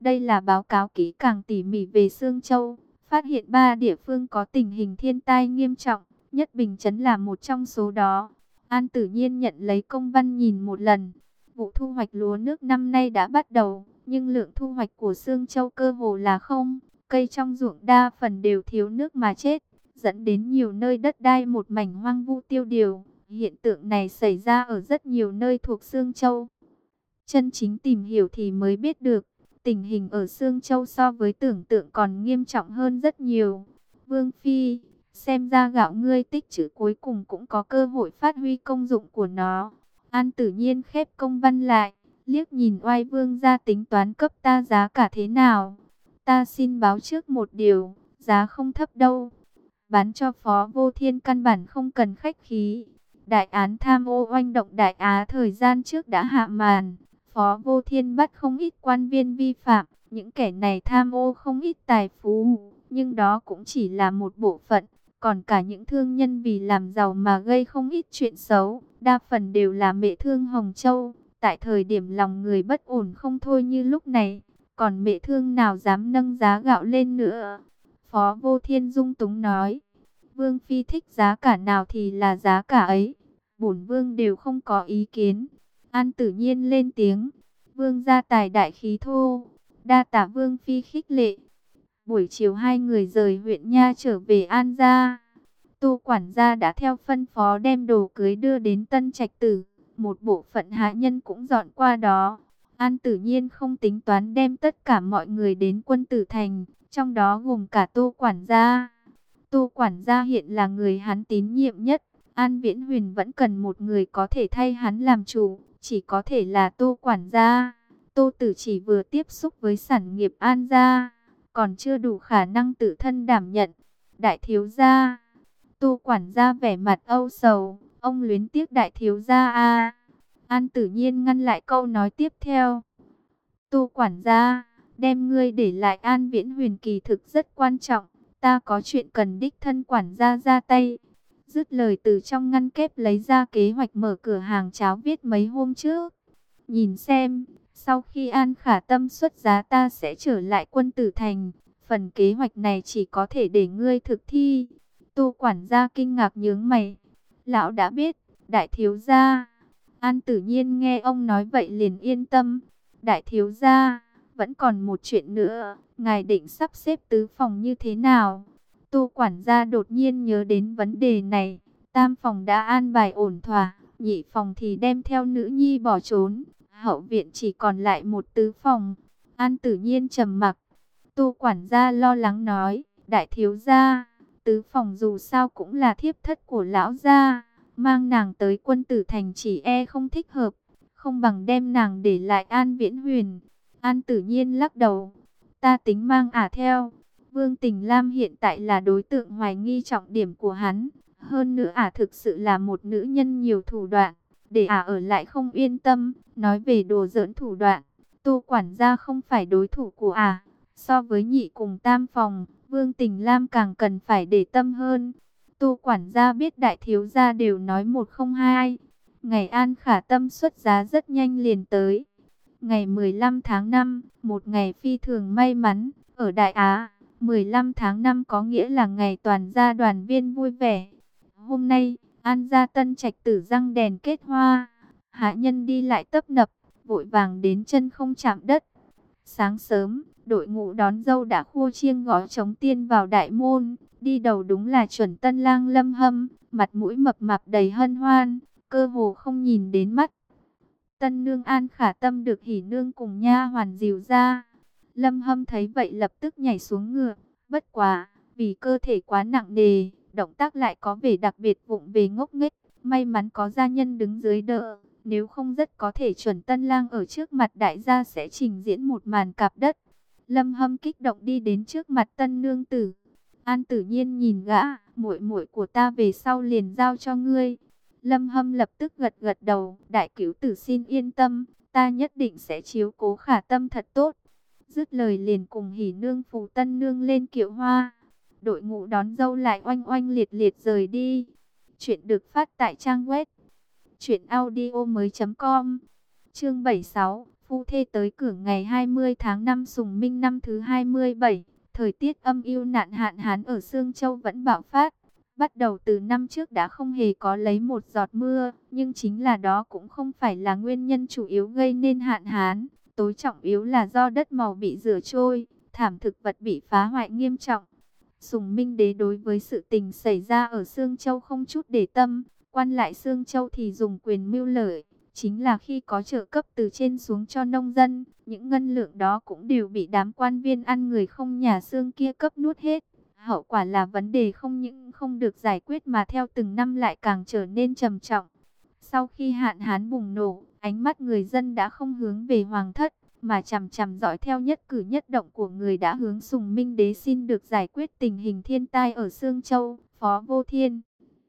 A: Đây là báo cáo kỹ càng tỉ mỉ về Sương Châu, phát hiện 3 địa phương có tình hình thiên tai nghiêm trọng, Nhất Bình Trấn là một trong số đó. An Tử Nhiên nhận lấy công văn nhìn một lần. Vụ thu hoạch lúa nước năm nay đã bắt đầu, nhưng lượng thu hoạch của Sương Châu cơ hồ là không. Cây trong ruộng đa phần đều thiếu nước mà chết, dẫn đến nhiều nơi đất đai một mảnh hoang vu tiêu điều. Hiện tượng này xảy ra ở rất nhiều nơi thuộc Sương Châu. Chân chính tìm hiểu thì mới biết được, tình hình ở Sương Châu so với tưởng tượng còn nghiêm trọng hơn rất nhiều. Vương Phi, xem ra gạo ngươi tích trữ cuối cùng cũng có cơ hội phát huy công dụng của nó. An Tử Nhiên khép công văn lại, liếc nhìn Oai Vương ra tính toán cấp ta giá cả thế nào. Ta xin báo trước một điều, giá không thấp đâu. Bán cho Phó Vô Thiên căn bản không cần khách khí. Đại án tham ô oanh động Đại Á thời gian trước đã hạ màn. Phó Vô Thiên bắt không ít quan viên vi phạm, những kẻ này tham ô không ít tài phú, nhưng đó cũng chỉ là một bộ phận, còn cả những thương nhân vì làm giàu mà gây không ít chuyện xấu, đa phần đều là mệ thương Hồng Châu, tại thời điểm lòng người bất ổn không thôi như lúc này, còn mệ thương nào dám nâng giá gạo lên nữa. Phó Vô Thiên dung túng nói, Vương Phi thích giá cả nào thì là giá cả ấy, bổn Vương đều không có ý kiến. An Tử Nhiên lên tiếng, Vương gia tài đại khí thô, đa tạ Vương Phi khích lệ. Buổi chiều hai người rời huyện Nha trở về An gia. Tô quản gia đã theo phân phó đem đồ cưới đưa đến Tân Trạch Tử, một bộ phận hạ nhân cũng dọn qua đó. An Tử Nhiên không tính toán đem tất cả mọi người đến Quân Tử Thành, trong đó gồm cả Tô quản gia. Tô quản gia hiện là người hắn tín nhiệm nhất, An Viễn Huyền vẫn cần một người có thể thay hắn làm chủ, chỉ có thể là Tô quản gia. Tô Tử chỉ vừa tiếp xúc với sản nghiệp An gia, còn chưa đủ khả năng tự thân đảm nhận. Đại thiếu gia, Tô quản gia vẻ mặt âu sầu, ông luyến tiếc đại thiếu gia a. An Tử Nhiên ngăn lại câu nói tiếp theo. Tô quản gia, đem ngươi để lại An Viễn Huyền kỳ thực rất quan trọng, ta có chuyện cần đích thân quản gia ra tay. Dứt lời từ trong ngăn kép lấy ra kế hoạch mở cửa hàng cháo viết mấy hôm trước. Nhìn xem, sau khi An Khả Tâm xuất giá ta sẽ trở lại Quân Tử Thành. Phần kế hoạch này chỉ có thể để ngươi thực thi. Tô quản gia kinh ngạc nhướng mày. Lão đã biết, đại thiếu gia. An Tử Nhiên nghe ông nói vậy liền yên tâm. Đại thiếu gia, vẫn còn một chuyện nữa. Ngài định sắp xếp tứ phòng như thế nào? Tô quản gia đột nhiên nhớ đến vấn đề này. Tam phòng đã an bài ổn thỏa, nhị phòng thì đem theo nữ nhi bỏ trốn. Hậu viện chỉ còn lại một tứ phòng. An Tử Nhiên trầm mặc. Tô quản gia lo lắng nói, đại thiếu gia, tứ phòng dù sao cũng là thiếp thất của lão gia, mang nàng tới Quân Tử Thành chỉ e không thích hợp, không bằng đem nàng để lại An Viễn Huyền. An Tử Nhiên lắc đầu, ta tính mang ả theo. Vương Tình Lam hiện tại là đối tượng hoài nghi trọng điểm của hắn, hơn nữa ả thực sự là một nữ nhân nhiều thủ đoạn, để ả ở lại không yên tâm. Nói về đồ giỡn thủ đoạn, Tô quản gia không phải đối thủ của ả. So với nhị cùng tam phòng, Vương Tình Lam càng cần phải để tâm hơn. Tô quản gia biết đại thiếu gia đều nói một không hai. Ngày An Khả Tâm xuất giá rất nhanh liền tới. Ngày 15 tháng 5, một ngày phi thường may mắn, ở Đại Á, 15 tháng 5 có nghĩa là ngày toàn gia đoàn viên vui vẻ. Hôm nay, An gia Tân Trạch Tử răng đèn kết hoa, hạ nhân đi lại tấp nập, vội vàng đến chân không chạm đất. Sáng sớm, đội ngũ đón dâu đã khua chiêng gõ trống tiên vào đại môn, đi đầu đúng là chuẩn tân lang Lâm Hâm, mặt mũi mập mạp đầy hân hoan, cơ hồ không nhìn đến mắt. Tân nương An Khả Tâm được hỉ nương cùng nha hoàn dìu ra. Lâm Hâm thấy vậy lập tức nhảy xuống ngựa, bất quá, vì cơ thể quá nặng nề, động tác lại có vẻ đặc biệt vụng về ngốc nghếch, may mắn có gia nhân đứng dưới đỡ. Nếu không rất có thể chuẩn tân lang ở trước mặt đại gia sẽ trình diễn một màn cạp đất. Lâm Hâm kích động đi đến trước mặt tân nương tử. An Tử Nhiên nhìn gã, muội muội của ta về sau liền giao cho ngươi. Lâm Hâm lập tức gật gật đầu, đại cứu tử xin yên tâm, ta nhất định sẽ chiếu cố Khả Tâm thật tốt. Dứt lời liền cùng hỉ nương phù tân nương lên kiệu hoa. Đội ngũ đón dâu lại oanh oanh liệt liệt rời đi. Chuyện được phát tại trang web truyệnaudiomoi.com. Chương 76, phu thê tới cửa ngày 20 tháng 5 Sùng Minh năm thứ 27. Thời tiết âm u, nạn hạn hán ở Sương Châu vẫn bạo phát. Bắt đầu từ năm trước đã không hề có lấy một giọt mưa, nhưng chính là đó cũng không phải là nguyên nhân chủ yếu gây nên hạn hán. Tối trọng yếu là do đất màu bị rửa trôi, thảm thực vật bị phá hoại nghiêm trọng. Sùng Minh Đế đối với sự tình xảy ra ở Sương Châu không chút để tâm, quan lại Sương Châu thì dùng quyền mưu lợi. Chính là khi có trợ cấp từ trên xuống cho nông dân, những ngân lượng đó cũng đều bị đám quan viên ăn người không nhà xương kia cấp nuốt hết. Hậu quả là vấn đề không những không được giải quyết mà theo từng năm lại càng trở nên trầm trọng. Sau khi hạn hán bùng nổ, ánh mắt người dân đã không hướng về hoàng thất, mà chằm chằm dõi theo nhất cử nhất động của người đã hướng Sùng Minh Đế xin được giải quyết tình hình thiên tai ở Sương Châu. Phó Vô Thiên